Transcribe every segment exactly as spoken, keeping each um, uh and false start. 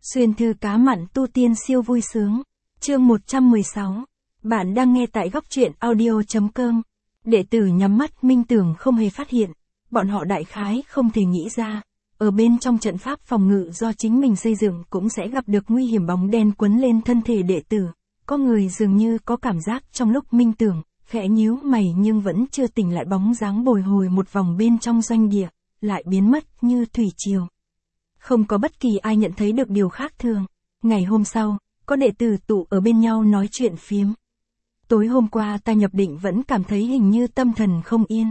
Xuyên thư cá mặn tu tiên siêu vui sướng. Chương một trăm mười sáu. Bạn đang nghe tại góc truyện audio.com. Đệ tử nhắm mắt minh tưởng không hề phát hiện. Bọn họ đại khái không thể nghĩ ra. Ở bên trong trận pháp phòng ngự do chính mình xây dựng cũng sẽ gặp được nguy hiểm bóng đen quấn lên thân thể đệ tử. Có người dường như có cảm giác trong lúc minh tưởng, khẽ nhíu mày nhưng vẫn chưa tỉnh lại bóng dáng bồi hồi một vòng bên trong doanh địa, lại biến mất như thủy triều. Không có bất kỳ ai nhận thấy được điều khác thường. Ngày hôm sau, có đệ tử tụ ở bên nhau nói chuyện phiếm. Tối hôm qua ta nhập định vẫn cảm thấy hình như tâm thần không yên.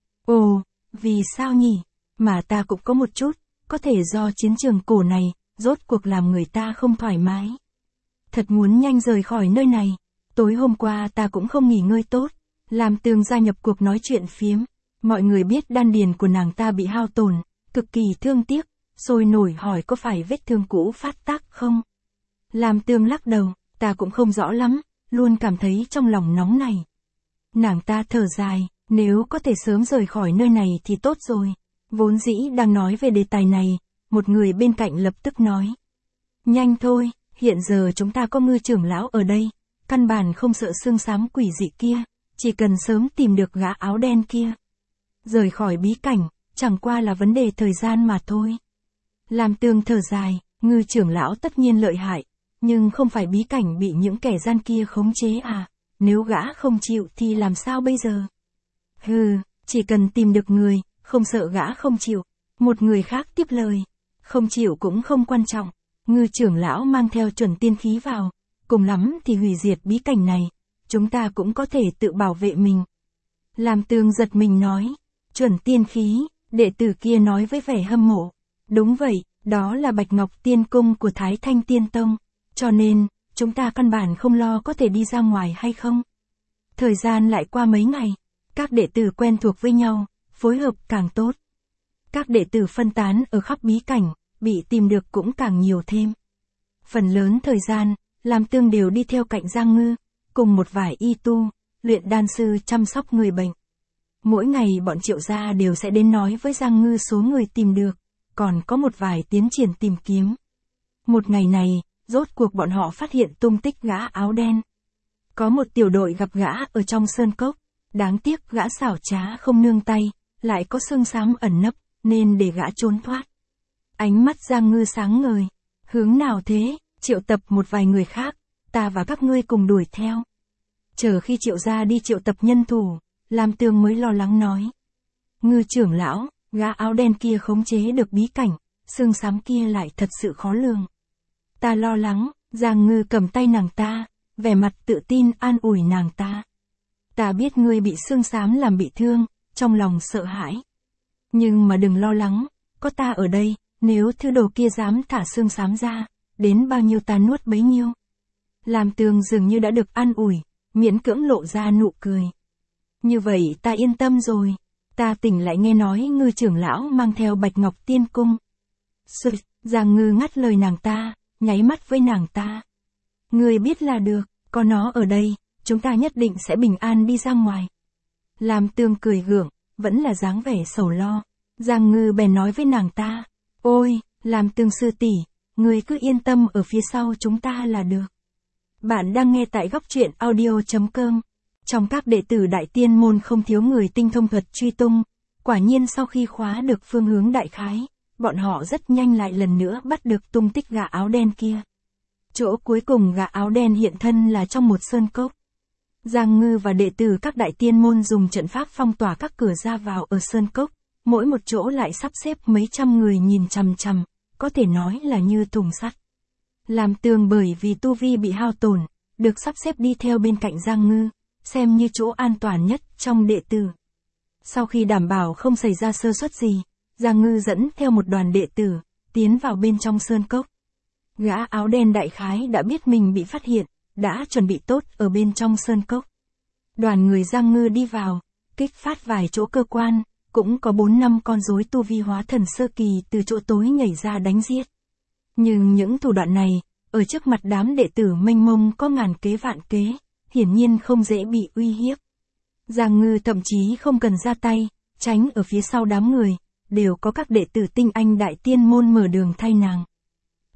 Ồ, vì sao nhỉ? Mà ta cũng có một chút, có thể do chiến trường cổ này, rốt cuộc làm người ta không thoải mái. Thật muốn nhanh rời khỏi nơi này. Tối hôm qua ta cũng không nghỉ ngơi tốt. Làm Tường gia nhập cuộc nói chuyện phiếm. Mọi người biết đan điền của nàng ta bị hao tổn, cực kỳ thương tiếc, sôi nổi hỏi có phải vết thương cũ phát tác không? Làm Tường lắc đầu, ta cũng không rõ lắm, luôn cảm thấy trong lòng nóng này. Nàng ta thở dài, nếu có thể sớm rời khỏi nơi này thì tốt rồi. Vốn dĩ đang nói về đề tài này, một người bên cạnh lập tức nói. Nhanh thôi, hiện giờ chúng ta có Ngư trưởng lão ở đây, căn bản không sợ xương xám quỷ dị kia, chỉ cần sớm tìm được gã áo đen kia. Rời khỏi bí cảnh, chẳng qua là vấn đề thời gian mà thôi. Làm Tường thở dài, Ngư trưởng lão tất nhiên lợi hại, nhưng không phải bí cảnh bị những kẻ gian kia khống chế à, nếu gã không chịu thì làm sao bây giờ? Hừ, chỉ cần tìm được người, không sợ gã không chịu. Một người khác tiếp lời, không chịu cũng không quan trọng, Ngư trưởng lão mang theo chuẩn tiên khí vào, cùng lắm thì hủy diệt bí cảnh này, chúng ta cũng có thể tự bảo vệ mình. Làm Tường giật mình nói, chuẩn tiên khí, đệ tử kia nói với vẻ hâm mộ. Đúng vậy, đó là Bạch Ngọc Tiên Cung của Thái Thanh Tiên Tông, cho nên, chúng ta căn bản không lo có thể đi ra ngoài hay không. Thời gian lại qua mấy ngày, các đệ tử quen thuộc với nhau, phối hợp càng tốt. Các đệ tử phân tán ở khắp bí cảnh, bị tìm được cũng càng nhiều thêm. Phần lớn thời gian, Làm Tường đều đi theo cạnh Giang Ngư, cùng một vài y tu, luyện đan sư chăm sóc người bệnh. Mỗi ngày bọn Triệu gia đều sẽ đến nói với Giang Ngư số người tìm được, còn có một vài tiến triển tìm kiếm. Một ngày này, rốt cuộc bọn họ phát hiện tung tích gã áo đen. Có một tiểu đội gặp gã ở trong sơn cốc, đáng tiếc gã xảo trá không nương tay, lại có xương xám ẩn nấp, nên để gã trốn thoát. Ánh mắt Giang Ngư sáng ngời, hướng nào thế, triệu tập một vài người khác, ta và các ngươi cùng đuổi theo. Chờ khi Triệu gia đi triệu tập nhân thủ, Làm Tường mới lo lắng nói. Ngư trưởng lão, gã áo đen kia khống chế được bí cảnh, xương xám kia lại thật sự khó lường. Ta lo lắng, Giang Ngư cầm tay nàng ta, vẻ mặt tự tin an ủi nàng ta. Ta biết ngươi bị xương xám làm bị thương, trong lòng sợ hãi. Nhưng mà đừng lo lắng, có ta ở đây, nếu thứ đồ kia dám thả xương xám ra, đến bao nhiêu ta nuốt bấy nhiêu. Làm Tường dường như đã được an ủi, miễn cưỡng lộ ra nụ cười. Như vậy ta yên tâm rồi, ta tỉnh lại nghe nói Ngư trưởng lão mang theo Bạch Ngọc Tiên Cung. Sự, Giang Ngư ngắt lời nàng ta, nháy mắt với nàng ta. Ngươi biết là được, có nó ở đây, chúng ta nhất định sẽ bình an đi ra ngoài. Làm Tường cười gượng, vẫn là dáng vẻ sầu lo. Giang Ngư bèn nói với nàng ta, ôi, Làm Tường sư tỷ, ngươi cứ yên tâm ở phía sau chúng ta là được. Bạn đang nghe tại góc truyện audio.com. Trong các đệ tử Đại Tiên môn không thiếu người tinh thông thuật truy tung, quả nhiên sau khi khóa được phương hướng đại khái, bọn họ rất nhanh lại lần nữa bắt được tung tích gã áo đen kia. Chỗ cuối cùng gã áo đen hiện thân là trong một sơn cốc. Giang Ngư và đệ tử các Đại Tiên môn dùng trận pháp phong tỏa các cửa ra vào ở sơn cốc, mỗi một chỗ lại sắp xếp mấy trăm người nhìn chằm chằm, có thể nói là như thùng sắt. Làm Tường bởi vì tu vi bị hao tổn, được sắp xếp đi theo bên cạnh Giang Ngư, xem như chỗ an toàn nhất trong đệ tử. Sau khi đảm bảo không xảy ra sơ suất gì, Giang Ngư dẫn theo một đoàn đệ tử, tiến vào bên trong sơn cốc. Gã áo đen đại khái đã biết mình bị phát hiện, đã chuẩn bị tốt ở bên trong sơn cốc. Đoàn người Giang Ngư đi vào, kích phát vài chỗ cơ quan, cũng có bốn năm con rối tu vi hóa thần sơ kỳ từ chỗ tối nhảy ra đánh giết. Nhưng những thủ đoạn này, ở trước mặt đám đệ tử mênh mông có ngàn kế vạn kế, hiển nhiên không dễ bị uy hiếp. Giang Ngư thậm chí không cần ra tay, tránh ở phía sau đám người, đều có các đệ tử tinh anh Đại Tiên môn mở đường thay nàng.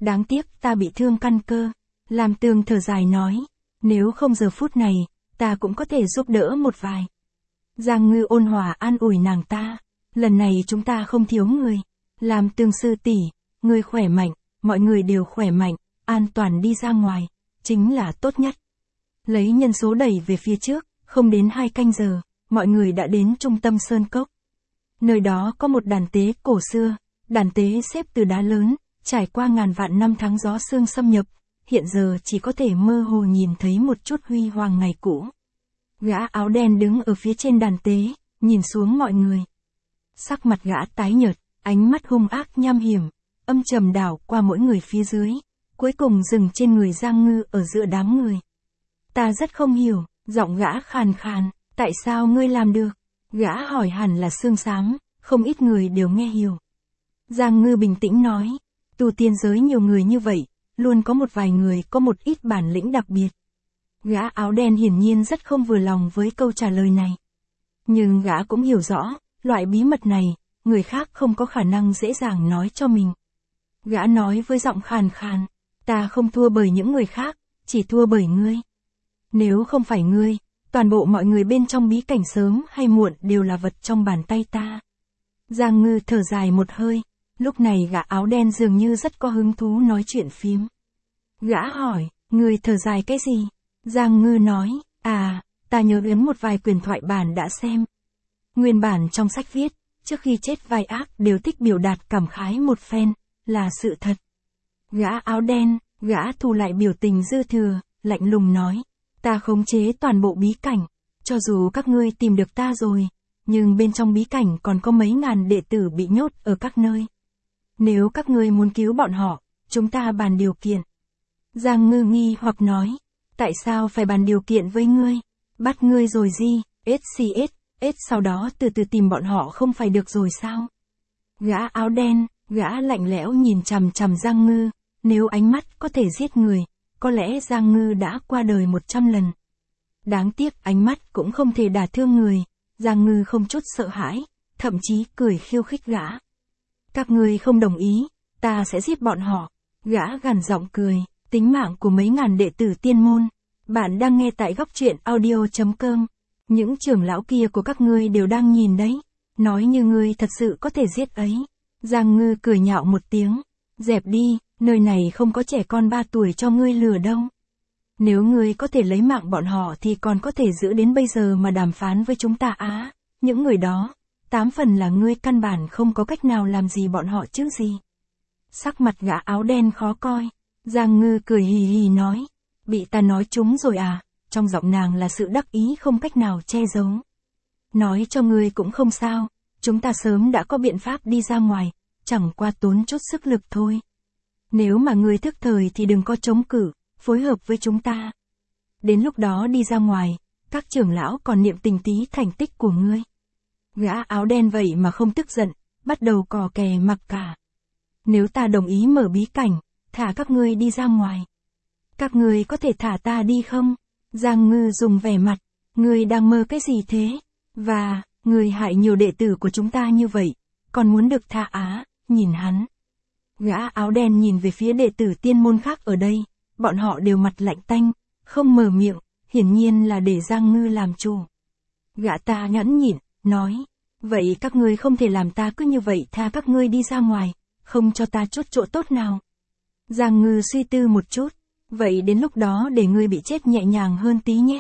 đáng tiếc ta bị thương căn cơ. Lam Tường thở dài nói, nếu không giờ phút này, ta cũng có thể giúp đỡ một vài. Giang Ngư ôn hòa an ủi nàng ta, lần này chúng ta không thiếu người. Lam Tường sư tỷ, người khỏe mạnh, mọi người đều khỏe mạnh, an toàn đi ra ngoài, chính là tốt nhất. Lấy nhân số đẩy về phía trước, không đến hai canh giờ, mọi người đã đến trung tâm sơn cốc. Nơi đó có một đàn tế cổ xưa, đàn tế xếp từ đá lớn, trải qua ngàn vạn năm tháng gió sương xâm nhập, hiện giờ chỉ có thể mơ hồ nhìn thấy một chút huy hoàng ngày cũ. Gã áo đen đứng ở phía trên đàn tế, nhìn xuống mọi người. Sắc mặt gã tái nhợt, ánh mắt hung ác nham hiểm, âm trầm đảo qua mỗi người phía dưới, cuối cùng dừng trên người Giang Ngư ở giữa đám người. Ta rất không hiểu, giọng gã khàn khàn, tại sao ngươi làm được? Gã hỏi hẳn là xương xám, không ít người đều nghe hiểu. Giang Ngư bình tĩnh nói, tu tiên giới nhiều người như vậy, luôn có một vài người có một ít bản lĩnh đặc biệt. Gã áo đen hiển nhiên rất không vừa lòng với câu trả lời này. Nhưng gã cũng hiểu rõ, loại bí mật này, người khác không có khả năng dễ dàng nói cho mình. Gã nói với giọng khàn khàn, ta không thua bởi những người khác, chỉ thua bởi ngươi. Nếu không phải ngươi, toàn bộ mọi người bên trong bí cảnh sớm hay muộn đều là vật trong bàn tay ta. Giang Ngư thở dài một hơi, lúc này gã áo đen dường như rất có hứng thú nói chuyện phím. Gã hỏi, ngươi thở dài cái gì? Giang Ngư nói, à, ta nhớ đến một vài quyền thoại bản đã xem. Nguyên bản trong sách viết, trước khi chết vai ác đều thích biểu đạt cảm khái một phen, là sự thật. Gã áo đen, gã thu lại biểu tình dư thừa, lạnh lùng nói, ta khống chế toàn bộ bí cảnh, cho dù các ngươi tìm được ta rồi, nhưng bên trong bí cảnh còn có mấy ngàn đệ tử bị nhốt ở các nơi. Nếu các ngươi muốn cứu bọn họ, chúng ta bàn điều kiện. Giang Ngư nghi hoặc nói, tại sao phải bàn điều kiện với ngươi? Bắt ngươi rồi gì? ét xê ét, ét sau đó từ từ tìm bọn họ không phải được rồi sao? Gã áo đen, gã lạnh lẽo nhìn chằm chằm Giang Ngư, nếu ánh mắt có thể giết người, có lẽ Giang Ngư đã qua đời một trăm lần. Đáng tiếc ánh mắt cũng không thể đả thương người, Giang Ngư không chút sợ hãi, thậm chí cười khiêu khích gã. Các ngươi không đồng ý, ta sẽ giết bọn họ. Gã gằn giọng cười, tính mạng của mấy ngàn đệ tử tiên môn. Bạn đang nghe tại góc truyện audio chấm com. Những trưởng lão kia của các ngươi đều đang nhìn đấy. Nói như ngươi thật sự có thể giết ấy. Giang Ngư cười nhạo một tiếng. Dẹp đi, nơi này không có trẻ con ba tuổi cho ngươi lừa đâu. Nếu ngươi có thể lấy mạng bọn họ thì còn có thể giữ đến bây giờ mà đàm phán với chúng ta á. Những người đó, tám phần là ngươi căn bản không có cách nào làm gì bọn họ chứ gì. Sắc mặt gã áo đen khó coi. Giang Ngư cười hì hì nói. Bị ta nói trúng rồi à, trong giọng nàng là sự đắc ý không cách nào che giấu. Nói cho ngươi cũng không sao, chúng ta sớm đã có biện pháp đi ra ngoài, chẳng qua tốn chút sức lực thôi. Nếu mà ngươi thức thời thì đừng có chống cự, phối hợp với chúng ta. Đến lúc đó đi ra ngoài, các trưởng lão còn niệm tình tí thành tích của ngươi. Gã áo đen vậy mà không tức giận, bắt đầu cò kè mặc cả. Nếu ta đồng ý mở bí cảnh, thả các ngươi đi ra ngoài. Các ngươi có thể thả ta đi không? Giang Ngư dùng vẻ mặt, ngươi đang mơ cái gì thế? Và, ngươi hại nhiều đệ tử của chúng ta như vậy, còn muốn được tha á, nhìn hắn. Gã áo đen nhìn về phía đệ tử tiên môn khác ở đây, bọn họ đều mặt lạnh tanh, không mở miệng, hiển nhiên là để Giang Ngư làm chủ. Gã ta nhẫn nhịn, nói, vậy các ngươi không thể làm ta cứ như vậy tha các ngươi đi ra ngoài, không cho ta chút chỗ tốt nào. Giang Ngư suy tư một chút, vậy đến lúc đó để ngươi bị chết nhẹ nhàng hơn tí nhé.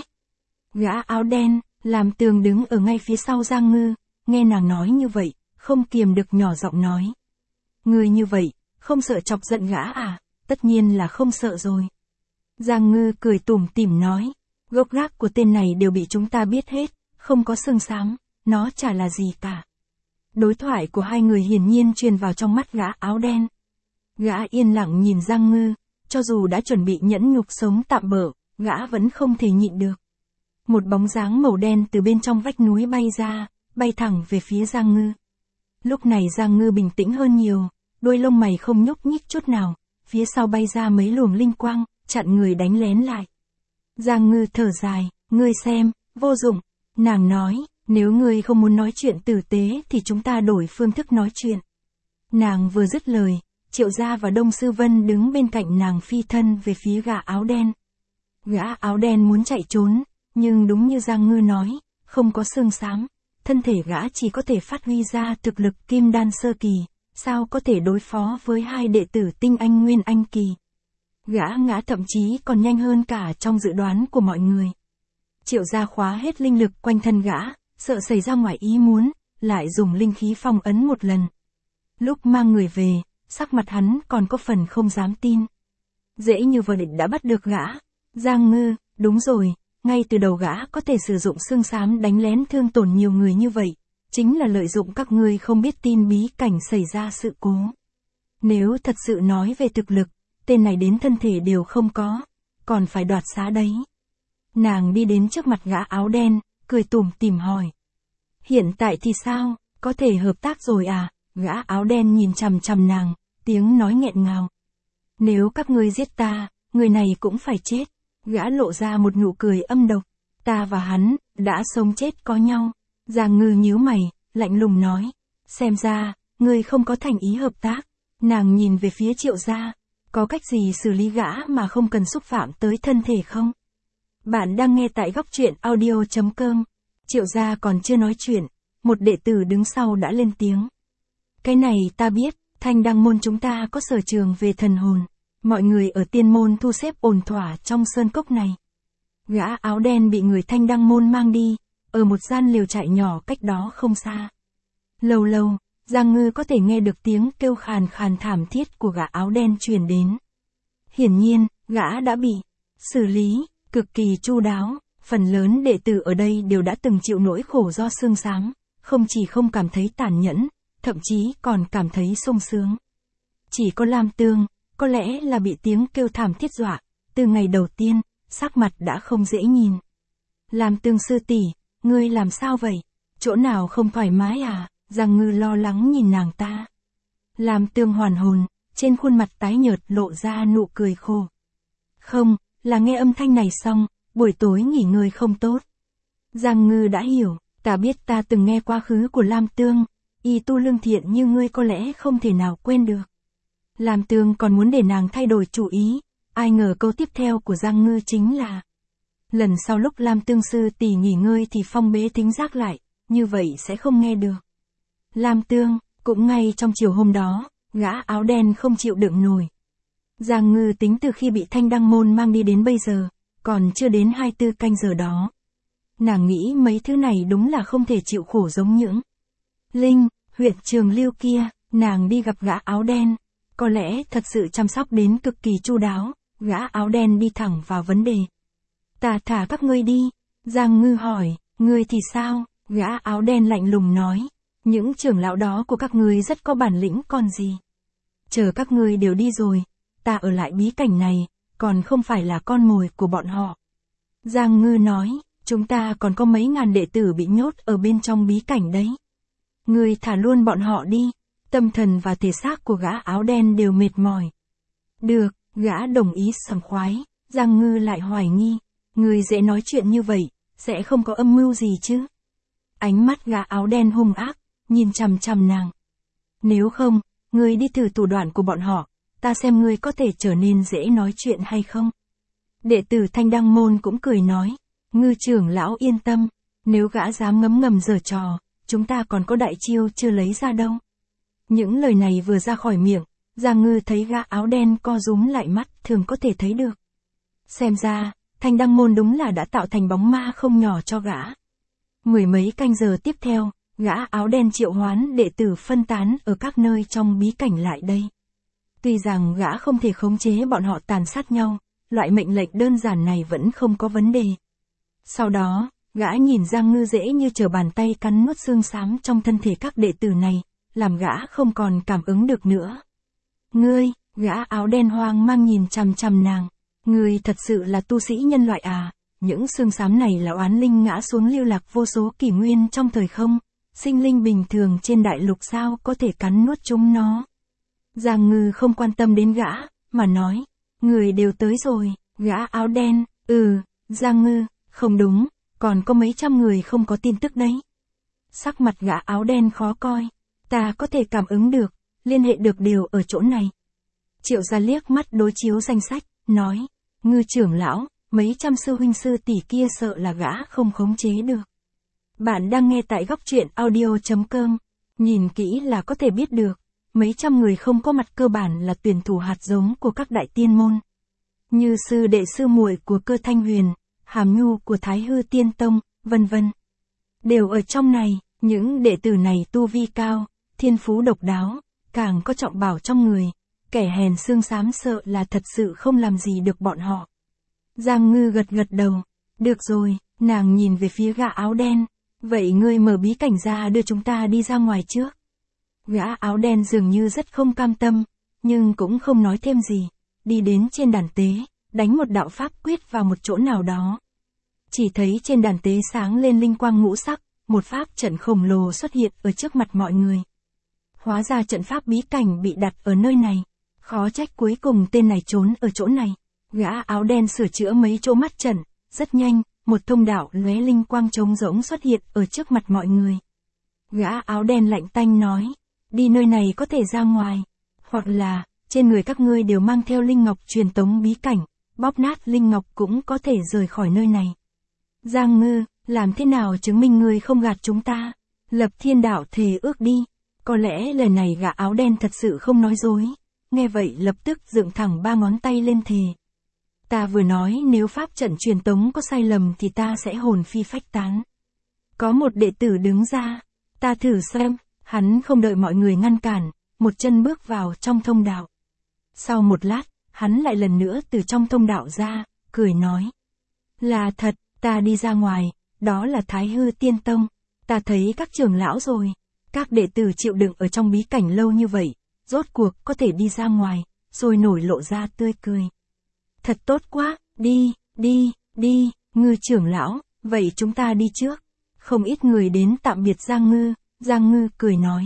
Gã áo đen, làm tường đứng ở ngay phía sau Giang Ngư, nghe nàng nói như vậy, không kiềm được nhỏ giọng nói. Ngươi như vậy, không sợ chọc giận gã à? Tất nhiên là không sợ rồi. Giang Ngư cười tủm tỉm nói, gốc gác của tên này đều bị chúng ta biết hết, không có xương xám, nó chả là gì cả. Đối thoại của hai người hiển nhiên truyền vào trong mắt gã áo đen. Gã yên lặng nhìn Giang Ngư, cho dù đã chuẩn bị nhẫn nhục sống tạm bợ, gã vẫn không thể nhịn được. Một bóng dáng màu đen từ bên trong vách núi bay ra, bay thẳng về phía Giang Ngư. Lúc này Giang Ngư bình tĩnh hơn nhiều, đôi lông mày không nhúc nhích chút nào, phía sau bay ra mấy luồng linh quang, chặn người đánh lén lại. Giang Ngư thở dài, ngươi xem, vô dụng. Nàng nói, nếu ngươi không muốn nói chuyện tử tế thì chúng ta đổi phương thức nói chuyện. Nàng vừa dứt lời, Triệu Gia và Đông Sư Vân đứng bên cạnh nàng phi thân về phía gã áo đen. Gã áo đen muốn chạy trốn, nhưng đúng như Giang Ngư nói, không có xương xám, thân thể gã chỉ có thể phát huy ra thực lực kim đan sơ kỳ, sao có thể đối phó với hai đệ tử tinh anh nguyên anh kỳ. Gã ngã thậm chí còn nhanh hơn cả trong dự đoán của mọi người. Triệu Gia khóa hết linh lực quanh thân gã, sợ xảy ra ngoài ý muốn, lại dùng linh khí phong ấn một lần. Lúc mang người về, sắc mặt hắn còn có phần không dám tin. Dễ như vừa định đã bắt được gã. Giang Ngư, đúng rồi, ngay từ đầu gã có thể sử dụng xương xám đánh lén thương tổn nhiều người như vậy, chính là lợi dụng các ngươi không biết tin bí cảnh xảy ra sự cố. Nếu thật sự nói về thực lực, tên này đến thân thể đều không có, còn phải đoạt xá đấy. Nàng đi đến trước mặt gã áo đen, cười tủm tỉm hỏi. Hiện tại thì sao, có thể hợp tác rồi à? Gã áo đen nhìn chằm chằm nàng, tiếng nói nghẹn ngào. Nếu các ngươi giết ta, người này cũng phải chết. Gã lộ ra một nụ cười âm độc. Ta và hắn, đã sống chết có nhau. Giang Ngư nhíu mày, lạnh lùng nói. Xem ra, ngươi không có thành ý hợp tác. Nàng nhìn về phía Triệu Gia. Có cách gì xử lý gã mà không cần xúc phạm tới thân thể không? Bạn đang nghe tại góc truyện audio chấm com. Triệu Gia còn chưa nói chuyện, một đệ tử đứng sau đã lên tiếng. Cái này ta biết, Thanh Đăng môn chúng ta có sở trường về thần hồn. Mọi người ở tiên môn thu xếp ổn thỏa trong sơn cốc này. Gã áo đen bị người Thanh Đăng môn mang đi, ở một gian liều trại nhỏ cách đó không xa. Lâu lâu, Giang Ngư có thể nghe được tiếng kêu khàn khàn thảm thiết của gã áo đen truyền đến. Hiển nhiên, gã đã bị xử lý cực kỳ chu đáo. Phần lớn đệ tử ở đây đều đã từng chịu nỗi khổ do xương xám, không chỉ không cảm thấy tàn nhẫn, thậm chí còn cảm thấy sung sướng. Chỉ có Lam Tương, có lẽ là bị tiếng kêu thảm thiết dọa, từ ngày đầu tiên, sắc mặt đã không dễ nhìn. Lam Tương sư tỷ, ngươi làm sao vậy? Chỗ nào không thoải mái à? Giang Ngư lo lắng nhìn nàng ta. Lam Tương hoàn hồn, trên khuôn mặt tái nhợt lộ ra nụ cười khô. Không, là nghe âm thanh này xong, buổi tối nghỉ ngơi không tốt. Giang Ngư đã hiểu, ta biết ta từng nghe quá khứ của Lam Tương, y tu lương thiện như ngươi có lẽ không thể nào quên được. Lam Tương còn muốn để nàng thay đổi chủ ý, ai ngờ câu tiếp theo của Giang Ngư chính là lần sau lúc Lam Tương sư tỷ nghỉ ngơi thì phong bế thính giác lại, như vậy sẽ không nghe được. Lam Tương, cũng ngay trong chiều hôm đó, gã áo đen không chịu đựng nổi. Giang Ngư tính từ khi bị Thanh Đăng môn mang đi đến bây giờ, còn chưa đến hai mươi tư canh giờ đó. Nàng nghĩ mấy thứ này đúng là không thể chịu khổ giống những Linh, huyện Trường Lưu kia, nàng đi gặp gã áo đen, có lẽ thật sự chăm sóc đến cực kỳ chu đáo. Gã áo đen đi thẳng vào vấn đề. Ta thả các ngươi đi. Giang Ngư hỏi, ngươi thì sao? Gã áo đen lạnh lùng nói, những trưởng lão đó của các ngươi rất có bản lĩnh còn gì. Chờ các ngươi đều đi rồi, ta ở lại bí cảnh này, còn không phải là con mồi của bọn họ. Giang Ngư nói, chúng ta còn có mấy ngàn đệ tử bị nhốt ở bên trong bí cảnh đấy. Ngươi thả luôn bọn họ đi. Tâm thần và thể xác của gã áo đen đều mệt mỏi. Được, gã đồng ý sảng khoái. Giang Ngư lại hoài nghi, ngươi dễ nói chuyện như vậy, sẽ không có âm mưu gì chứ? Ánh mắt gã áo đen hung ác, nhìn chằm chằm nàng. Nếu không, ngươi đi thử thủ đoạn của bọn họ, ta xem ngươi có thể trở nên dễ nói chuyện hay không. Đệ tử Thanh Đăng môn cũng cười nói, Ngư trưởng lão yên tâm, nếu gã dám ngấm ngầm giở trò, chúng ta còn có đại chiêu chưa lấy ra đâu. Những lời này vừa ra khỏi miệng, Giang Ngư thấy gã áo đen co rúm lại mắt, thường có thể thấy được. Xem ra, Thanh Đăng môn đúng là đã tạo thành bóng ma không nhỏ cho gã. Mười mấy canh giờ tiếp theo, gã áo đen triệu hoán đệ tử phân tán ở các nơi trong bí cảnh lại đây. Tuy rằng gã không thể khống chế bọn họ tàn sát nhau, loại mệnh lệnh đơn giản này vẫn không có vấn đề. Sau đó, gã nhìn Giang Ngư dễ như trở bàn tay cắn nuốt xương xám trong thân thể các đệ tử này, làm gã không còn cảm ứng được nữa. Ngươi, gã áo đen hoang mang nhìn chằm chằm nàng. Ngươi thật sự là tu sĩ nhân loại à? Những xương xám này là oán linh ngã xuống lưu lạc vô số kỷ nguyên trong thời không. Sinh linh bình thường trên đại lục sao có thể cắn nuốt chúng nó? Giang Ngư không quan tâm đến gã, mà nói. Người đều tới rồi. Gã áo đen, ừ, Giang Ngư, không đúng, còn có mấy trăm người không có tin tức đấy. Sắc mặt gã áo đen khó coi. Ta có thể cảm ứng được, liên hệ được đều ở chỗ này. Triệu gia liếc mắt đối chiếu danh sách, nói, Ngư trưởng lão, mấy trăm sư huynh sư tỷ kia sợ là gã không khống chế được. Bạn đang nghe tại góc truyện audio.com, nhìn kỹ là có thể biết được, mấy trăm người không có mặt cơ bản là tuyển thủ hạt giống của các đại tiên môn. Như sư đệ sư muội của Cơ Thanh Huyền, Hàm Nhu của Thái Hư Tiên Tông, vân vân. Đều ở trong này, những đệ tử này tu vi cao, thiên phú độc đáo, càng có trọng bảo trong người, kẻ hèn xương xám sợ là thật sự không làm gì được bọn họ. Giang Ngư gật gật đầu, được rồi, nàng nhìn về phía gã áo đen, vậy ngươi mở bí cảnh ra đưa chúng ta đi ra ngoài trước. Gã áo đen dường như rất không cam tâm, nhưng cũng không nói thêm gì, đi đến trên đàn tế, đánh một đạo pháp quyết vào một chỗ nào đó. Chỉ thấy trên đàn tế sáng lên linh quang ngũ sắc, một pháp trận khổng lồ xuất hiện ở trước mặt mọi người. Hóa ra trận pháp bí cảnh bị đặt ở nơi này, khó trách cuối cùng tên này trốn ở chỗ này. Gã áo đen sửa chữa mấy chỗ mắt trận, rất nhanh, một thông đạo lóe linh quang trống rỗng xuất hiện ở trước mặt mọi người. Gã áo đen lạnh tanh nói, đi nơi này có thể ra ngoài, hoặc là, trên người các ngươi đều mang theo linh ngọc truyền tống bí cảnh, bóp nát linh ngọc cũng có thể rời khỏi nơi này. Giang Ngư, làm thế nào chứng minh ngươi không gạt chúng ta? Lập thiên đạo thề ước đi. Có lẽ lời này gã áo đen thật sự không nói dối. Nghe vậy lập tức dựng thẳng ba ngón tay lên thề. Ta vừa nói nếu pháp trận truyền tống có sai lầm thì ta sẽ hồn phi phách tán. Có một đệ tử đứng ra. Ta thử xem, hắn không đợi mọi người ngăn cản, một chân bước vào trong thông đạo. Sau một lát, hắn lại lần nữa từ trong thông đạo ra, cười nói. Là thật, ta đi ra ngoài, đó là Thái Hư Tiên Tông, ta thấy các trưởng lão rồi, các đệ tử chịu đựng ở trong bí cảnh lâu như vậy, rốt cuộc có thể đi ra ngoài, rồi nổi lộ ra tươi cười. Thật tốt quá, đi, đi, đi, Ngư trưởng lão, vậy chúng ta đi trước. Không ít người đến tạm biệt Giang Ngư, Giang Ngư cười nói.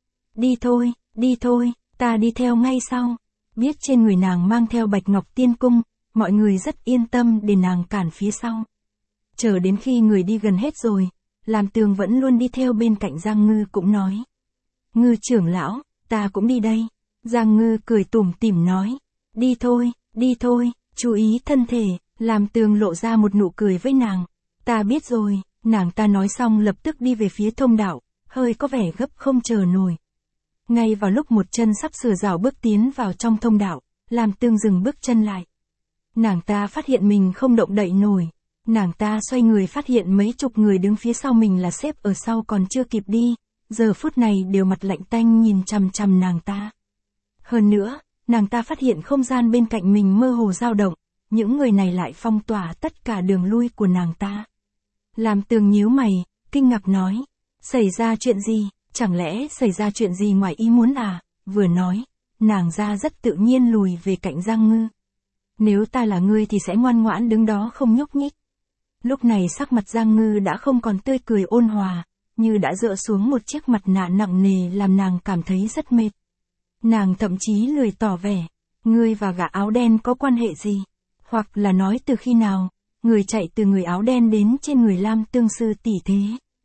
Đi thôi, đi thôi, ta đi theo ngay sau. Biết trên người nàng mang theo Bạch Ngọc Tiên Cung, mọi người rất yên tâm để nàng cản phía sau. Chờ đến khi người đi gần hết rồi, Làm Tường vẫn luôn đi theo bên cạnh Giang Ngư cũng nói. Ngư trưởng lão, ta cũng đi đây. Giang Ngư cười tủm tỉm nói. Đi thôi, đi thôi, chú ý thân thể. Làm Tường lộ ra một nụ cười với nàng. Ta biết rồi, nàng ta nói xong lập tức đi về phía thông đạo, hơi có vẻ gấp không chờ nổi. Ngay vào lúc một chân sắp sửa rảo bước tiến vào trong thông đạo, Làm Tường dừng bước chân lại. Nàng ta phát hiện mình không động đậy nổi. Nàng ta xoay người phát hiện mấy chục người đứng phía sau mình là xếp ở sau còn chưa kịp đi, giờ phút này đều mặt lạnh tanh nhìn chằm chằm nàng ta. Hơn nữa, nàng ta phát hiện không gian bên cạnh mình mơ hồ dao động, những người này lại phong tỏa tất cả đường lui của nàng ta. Làm Tường nhíu mày, kinh ngạc nói, xảy ra chuyện gì, chẳng lẽ xảy ra chuyện gì ngoài ý muốn à, vừa nói, nàng ra rất tự nhiên lùi về cạnh Giang Ngư. Nếu ta là ngươi thì sẽ ngoan ngoãn đứng đó không nhúc nhích. Lúc này sắc mặt Giang Ngư đã không còn tươi cười ôn hòa, như đã dỡ xuống một chiếc mặt nạ nặng nề làm nàng cảm thấy rất mệt. Nàng thậm chí lười tỏ vẻ, ngươi và gã áo đen có quan hệ gì? Hoặc là nói từ khi nào, người chạy từ người áo đen đến trên người Lam Tương sư tỷ thế?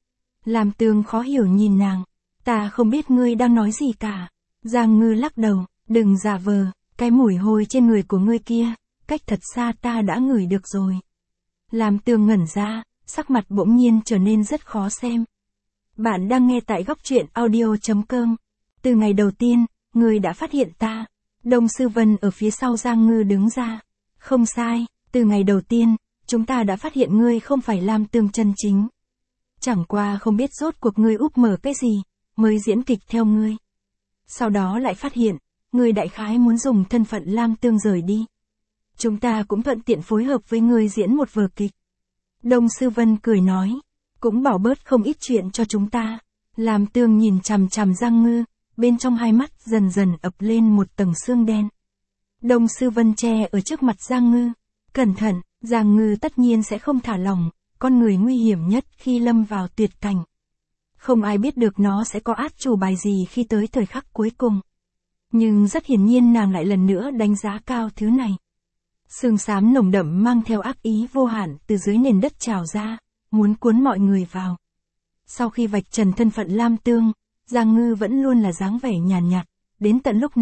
Lam Tương khó hiểu nhìn nàng, ta không biết ngươi đang nói gì cả. Giang Ngư lắc đầu, đừng giả vờ, cái mùi hôi trên người của ngươi kia, cách thật xa ta đã ngửi được rồi. Làm Tường ngẩn ra, sắc mặt bỗng nhiên trở nên rất khó xem. Bạn đang nghe tại góc truyện audio.com. Từ ngày đầu tiên, ngươi đã phát hiện ta. Đông Sư Vân ở phía sau Giang Ngư đứng ra. Không sai, từ ngày đầu tiên, chúng ta đã phát hiện ngươi không phải Lam Tường chân chính. Chẳng qua không biết rốt cuộc ngươi úp mở cái gì, mới diễn kịch theo ngươi. Sau đó lại phát hiện, ngươi đại khái muốn dùng thân phận Lam Tường rời đi. Chúng ta cũng thuận tiện phối hợp với ngươi diễn một vở kịch. Đông Sư Vân cười nói, cũng bảo bớt không ít chuyện cho chúng ta. Làm Tường nhìn chằm chằm Giang Ngư, bên trong hai mắt dần dần ập lên một tầng sương đen. Đông Sư Vân che ở trước mặt Giang Ngư, cẩn thận, Giang Ngư tất nhiên sẽ không thả lỏng, con người nguy hiểm nhất khi lâm vào tuyệt cảnh. Không ai biết được nó sẽ có át chủ bài gì khi tới thời khắc cuối cùng. Nhưng rất hiển nhiên nàng lại lần nữa đánh giá cao thứ này. Sương xám nồng đậm mang theo ác ý vô hạn từ dưới nền đất trào ra, muốn cuốn mọi người vào. Sau khi vạch trần thân phận Lam Tương, Giang Ngư vẫn luôn là dáng vẻ nhàn nhạt, đến tận lúc này,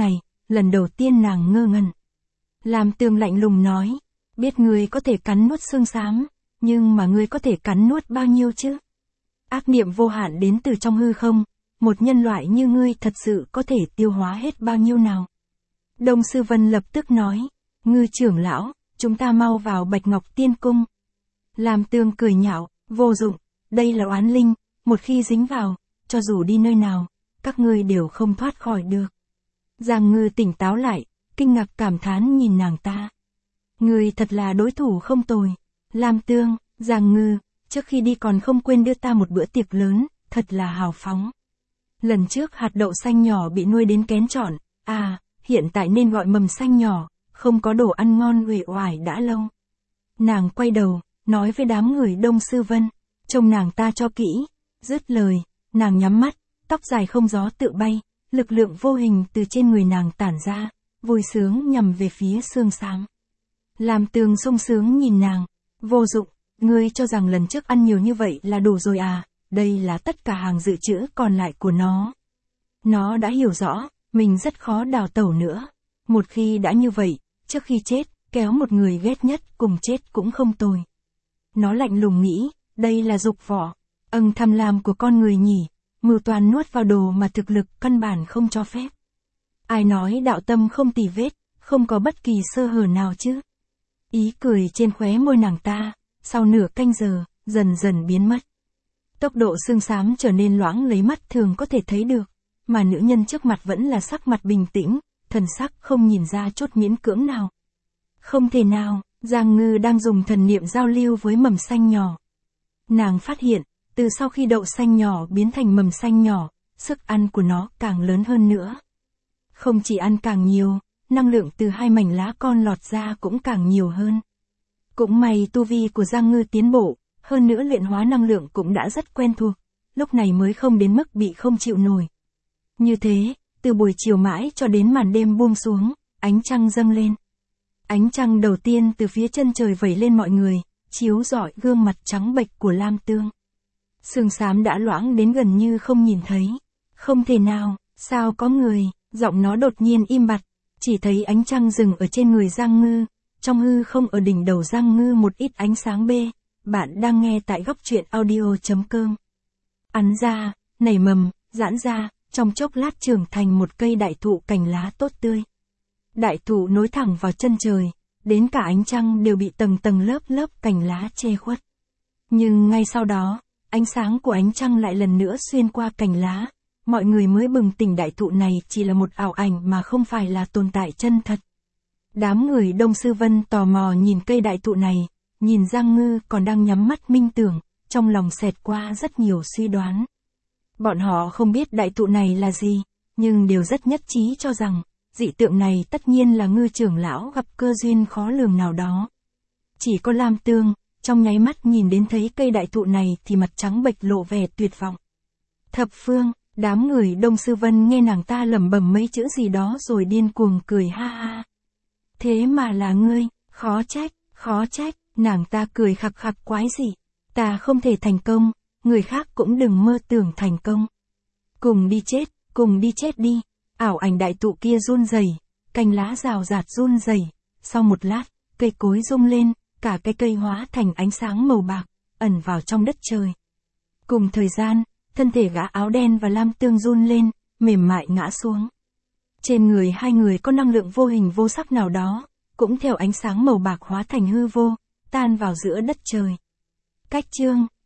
lần đầu tiên nàng ngơ ngẩn. Lam Tương lạnh lùng nói, biết ngươi có thể cắn nuốt xương xám, nhưng mà ngươi có thể cắn nuốt bao nhiêu chứ? Ác niệm vô hạn đến từ trong hư không, một nhân loại như ngươi thật sự có thể tiêu hóa hết bao nhiêu nào? Đông Sư Vân lập tức nói, Ngư trưởng lão, chúng ta mau vào Bạch Ngọc Tiên Cung. Lam Tương cười nhạo, vô dụng, đây là oán linh, một khi dính vào, cho dù đi nơi nào, các ngươi đều không thoát khỏi được. Giang Ngư tỉnh táo lại, kinh ngạc cảm thán nhìn nàng ta. Ngươi thật là đối thủ không tồi. Lam Tương, Giang Ngư, trước khi đi còn không quên đưa ta một bữa tiệc lớn, thật là hào phóng. Lần trước hạt đậu xanh nhỏ bị nuôi đến kén chọn, à, hiện tại nên gọi mầm xanh nhỏ, không có đồ ăn ngon uể oải đã lâu. Nàng quay đầu, nói với đám người Đông Sư Vân, trông nàng ta cho kỹ. Dứt lời, nàng nhắm mắt, tóc dài không gió tự bay, lực lượng vô hình từ trên người nàng tản ra, vui sướng nhằm về phía xương xám. Lam Tương sung sướng nhìn nàng, vô dụng, ngươi cho rằng lần trước ăn nhiều như vậy là đủ rồi à, đây là tất cả hàng dự trữ còn lại của nó. Nó đã hiểu rõ, mình rất khó đào tẩu nữa. Một khi đã như vậy, trước khi chết, kéo một người ghét nhất cùng chết cũng không tồi. Nó lạnh lùng nghĩ, đây là dục vọng, âng tham lam của con người nhỉ, mưu toan nuốt vào đồ mà thực lực căn bản không cho phép. Ai nói đạo tâm không tì vết, không có bất kỳ sơ hở nào chứ? Ý cười trên khóe môi nàng ta, sau nửa canh giờ, dần dần biến mất. Tốc độ xương xám trở nên loãng lấy mắt thường có thể thấy được, mà nữ nhân trước mặt vẫn là sắc mặt bình tĩnh, thần sắc không nhìn ra chút miễn cưỡng nào. Không thể nào, Giang Ngư đang dùng thần niệm giao lưu với mầm xanh nhỏ. Nàng phát hiện, từ sau khi đậu xanh nhỏ biến thành mầm xanh nhỏ, sức ăn của nó càng lớn hơn nữa. Không chỉ ăn càng nhiều, năng lượng từ hai mảnh lá con lọt ra cũng càng nhiều hơn. Cũng may tu vi của Giang Ngư tiến bộ, hơn nữa luyện hóa năng lượng cũng đã rất quen thuộc, lúc này mới không đến mức bị không chịu nổi. Như thế, từ buổi chiều mãi cho đến màn đêm buông xuống, ánh trăng dâng lên. Ánh trăng đầu tiên từ phía chân trời vẩy lên mọi người, chiếu rọi gương mặt trắng bệch của Lam Tương. Xương xám đã loãng đến gần như không nhìn thấy. Không thể nào, sao có người, giọng nó đột nhiên im bặt, chỉ thấy ánh trăng dừng ở trên người Giang Ngư, trong hư không ở đỉnh đầu Giang Ngư một ít ánh sáng bê. Bạn đang nghe tại góc truyện audio.com. Ắn ra, nảy mầm, giãn ra, trong chốc lát trưởng thành một cây đại thụ cành lá tốt tươi. Đại thụ nối thẳng vào chân trời, đến cả ánh trăng đều bị tầng tầng lớp lớp cành lá che khuất. Nhưng ngay sau đó, ánh sáng của ánh trăng lại lần nữa xuyên qua cành lá, mọi người mới bừng tỉnh đại thụ này chỉ là một ảo ảnh mà không phải là tồn tại chân thật. Đám người Đông Sư Vân tò mò nhìn cây đại thụ này, nhìn Giang Ngư còn đang nhắm mắt minh tưởng, trong lòng xẹt qua rất nhiều suy đoán. Bọn họ không biết đại thụ này là gì, nhưng đều rất nhất trí cho rằng, dị tượng này tất nhiên là Ngư trưởng lão gặp cơ duyên khó lường nào đó. Chỉ có Lam Tương, trong nháy mắt nhìn đến thấy cây đại thụ này thì mặt trắng bệch lộ vẻ tuyệt vọng. Thập Phương, đám người Đông Sư Vân nghe nàng ta lẩm bẩm mấy chữ gì đó rồi điên cuồng cười ha ha. Thế mà là ngươi, khó trách, khó trách, nàng ta cười khặc khặc quái gì. Ta không thể thành công, người khác cũng đừng mơ tưởng thành công. Cùng đi chết, cùng đi chết đi. Ảo ảnh đại thụ kia run rẩy, cành lá rào rạt run rẩy. Sau một lát, cây cối rung lên, cả cái cây hóa thành ánh sáng màu bạc, ẩn vào trong đất trời. Cùng thời gian, thân thể gã áo đen và Lam Tương run lên, mềm mại ngã xuống. Trên người hai người có năng lượng vô hình vô sắc nào đó, cũng theo ánh sáng màu bạc hóa thành hư vô, tan vào giữa đất trời. Cách chương